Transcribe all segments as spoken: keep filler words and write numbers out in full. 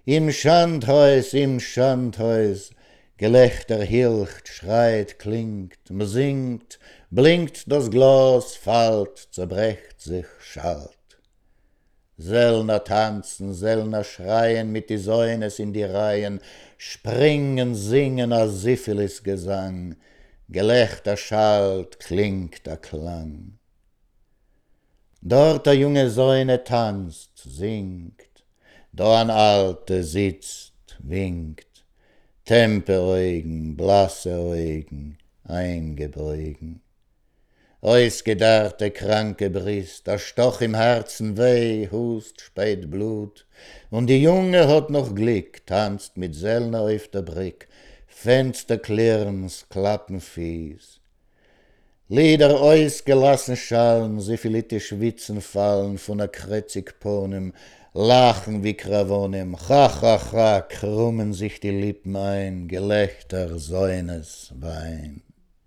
Im Schandhaus, im Schandhaus, Gelächter hilcht, schreit, klingt, man singt, blinkt das Glas, fällt, zerbrecht sich, schallt. Sellner tanzen, Sellner schreien mit die Säunes in die Reihen, springen, singen a Syphilis-Gesang, Gelächter schallt, klingt der Klang. Dort der junge Säune tanzt, singt, da ein Alte sitzt, winkt, Temperäugen, blasse Augen, eingebeugen. Ausgedarrte, kranke Brist, a Stoch im Herzen weh, Hust, speit Blut, und die Junge hat noch Glück, tanzt mit Sellner auf der Brick, Fenster klirren's, Klappen fies. Lieder ausgelassen schallen, syphilitisch Witzen fallen von a Kretzigponem, lachen wie Kravonem, cha, cha, cha, krummen sich die Lippen ein, Gelächter, Säunes, Wein.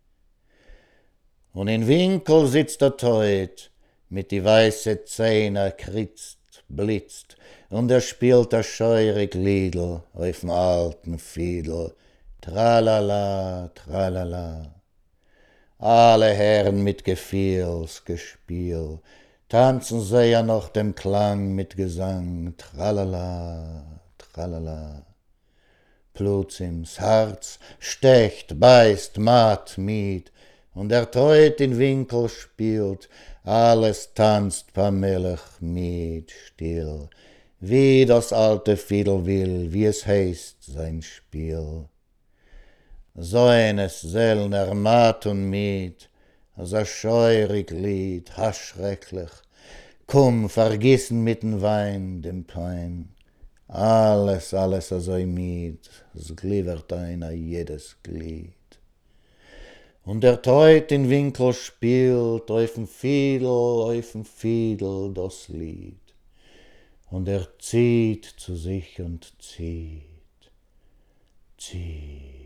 Und in Winkel sitzt der Teut, mit die weiße Zähne kritzt, blitzt, und er spielt a scheurig Liedl auf'm alten Fiedel, tralala, tralala. Alle Herren mit Gefühls, Gespiel, tanzen sie ja noch dem Klang mit Gesang, tralala, tralala. Plötzlich Herz stecht, beißt, matt, mied, und der Teut in Winkel spielt, alles tanzt pamelig mit still, wie das alte Fiedel will, wie es heißt, sein Spiel. Säunes, Sellner, matt und mied, as a scheurig Lied, ha schrecklich, komm, vergissen mit'n Wein, dem Pein, alles, alles a so mied, es gliedert ein a jedes Glied. Und der Teut in Winkel spielt auf'm Fiedel, auf'm Fiedel das Lied. Und er zieht zu sich und zieht, zieht.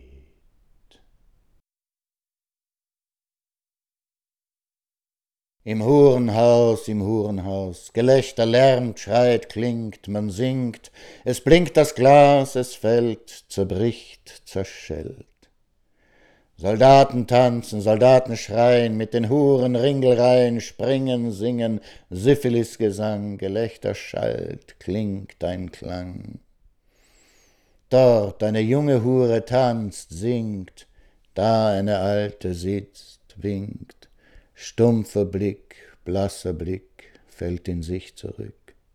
Im Hurenhaus, im Hurenhaus, Gelächter lärmt, schreit, klingt, man singt, es blinkt das Glas, es fällt, zerbricht, zerschellt. Soldaten tanzen, Soldaten schreien, mit den Huren Ringelreihen springen, singen, Syphilis-Gesang, Gelächter schallt, klingt ein Klang. Dort eine junge Hure tanzt, singt, da eine alte sitzt, winkt, stumpfer Blick, blasser Blick, fällt in sich zurück.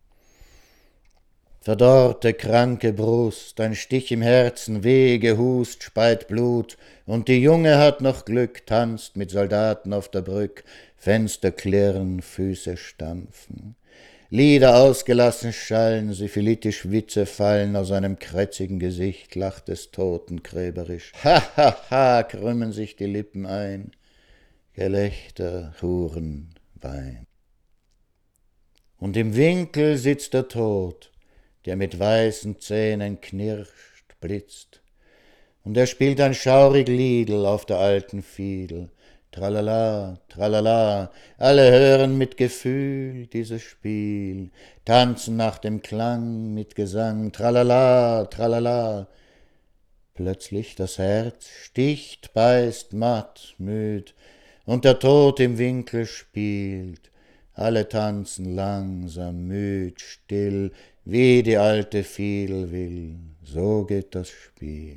Verdorrte, kranke Brust, ein Stich im Herzen, weh, gehust, speit Blut, und die Junge hat noch Glück, tanzt mit Soldaten auf der Brück, Fenster klirren, Füße stampfen. Lieder ausgelassen schallen, syphilitisch Witze fallen aus einem krätzigen Gesicht, lacht des Toten gräberisch. Ha, ha, ha, krümmen sich die Lippen ein, Gelächter, Huren, Wein. Und im Winkel sitzt der Tod, der mit weißen Zähnen knirscht, blitzt, und er spielt ein schaurig Liedl auf der alten Fiedel. Tralala, tralala, alle hören mit Gefühl dieses Spiel, tanzen nach dem Klang mit Gesang, tralala, tralala. Plötzlich das Herz sticht, beißt, matt, müd, und der Tod im Winkel spielt. Alle tanzen langsam, müd, still, wie die alte Fiedel will, so geht das Spiel.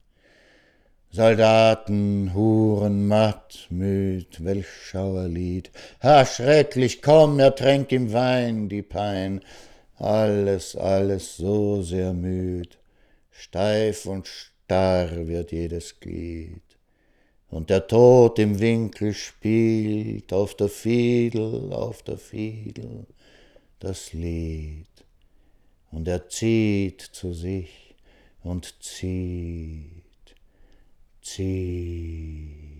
Soldaten, Huren, matt, müd, welch Schauerlied. Ha, schrecklich, komm, ertränk im Wein die Pein. Alles, alles so sehr müd, steif und starr wird jedes Glied. Und der Tod im Winkel spielt auf der Fiedel, auf der Fiedel das Lied. Und er zieht zu sich und zieht, zieht.